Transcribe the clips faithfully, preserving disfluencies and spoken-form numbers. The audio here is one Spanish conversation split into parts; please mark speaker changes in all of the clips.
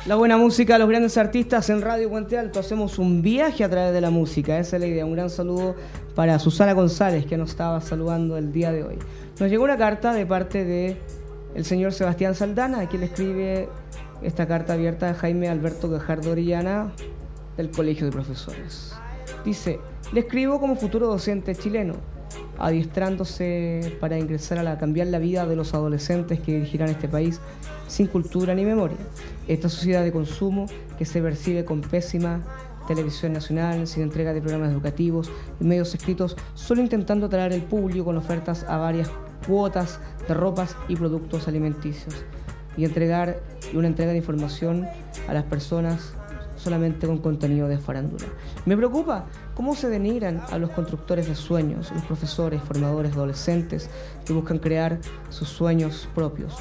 Speaker 1: La buena música, los grandes artistas en Radio Puente Alto. Hacemos un viaje a través de la música. Esa es la idea. Un gran saludo para Susana González, que nos estaba saludando el día de hoy. Nos llegó una carta de parte de el señor Sebastián Saldana, a quien le escribe esta carta abierta a Jaime Alberto Gajardo Orellana, del Colegio de Profesores. Dice: le escribo como futuro docente chileno, adiestrándose para ingresar a la, cambiar la vida de los adolescentes que dirigirán este país sin cultura ni memoria. Esta sociedad de consumo que se percibe con pésima televisión nacional, sin entrega de programas educativos y medios escritos, solo intentando atraer el público con ofertas a varias cuotas de ropas y productos alimenticios y entregar y una entrega de información a las personas solamente con contenido de farándula. Me preocupa cómo se denigran a los constructores de sueños, los profesores, formadores, adolescentes que buscan crear sus sueños propios.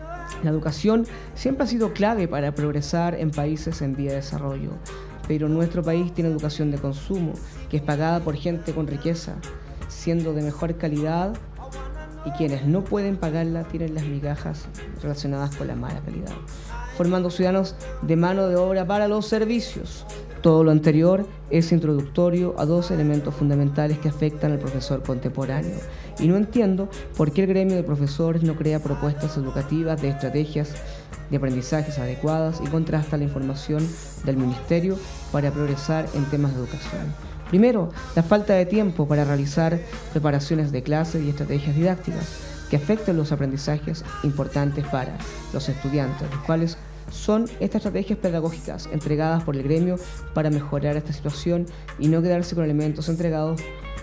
Speaker 1: La educación siempre ha sido clave para progresar en países en vía de desarrollo, pero nuestro país tiene educación de consumo, que es pagada por gente con riqueza, siendo de mejor calidad, y quienes no pueden pagarla tienen las migajas relacionadas con la mala calidad, formando ciudadanos de mano de obra para los servicios. Todo lo anterior es introductorio a dos elementos fundamentales que afectan al profesor contemporáneo. Y no entiendo por qué el gremio de profesores no crea propuestas educativas de estrategias de aprendizajes adecuadas y contrasta la información del Ministerio para progresar en temas de educación. Primero, la falta de tiempo para realizar preparaciones de clases y estrategias didácticas que afecten los aprendizajes importantes para los estudiantes, los cuales son estas estrategias pedagógicas entregadas por el gremio para mejorar esta situación y no quedarse con elementos entregados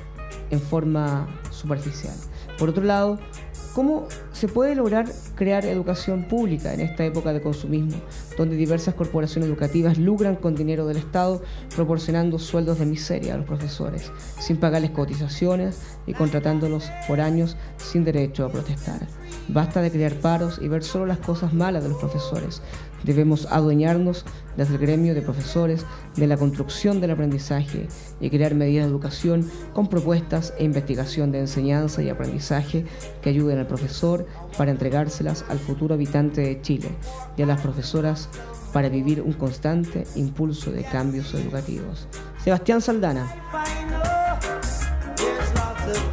Speaker 1: en forma superficial. Por otro lado, ¿cómo se puede lograr crear educación pública en esta época de consumismo, donde diversas corporaciones educativas lucran con dinero del Estado, proporcionando sueldos de miseria a los profesores, sin pagarles cotizaciones y contratándolos por años sin derecho a protestar? Basta de crear paros y ver solo las cosas malas de los profesores. Debemos adueñarnos desde el gremio de profesores de la construcción del aprendizaje y crear medidas de educación con propuestas e investigación de enseñanza y aprendizaje que ayuden al profesor para entregárselas al futuro habitante de Chile y a las profesoras para vivir un constante impulso de cambios educativos. Sebastián Saldana.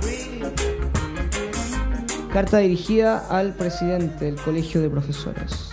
Speaker 1: Carta dirigida al presidente del Colegio de Profesores.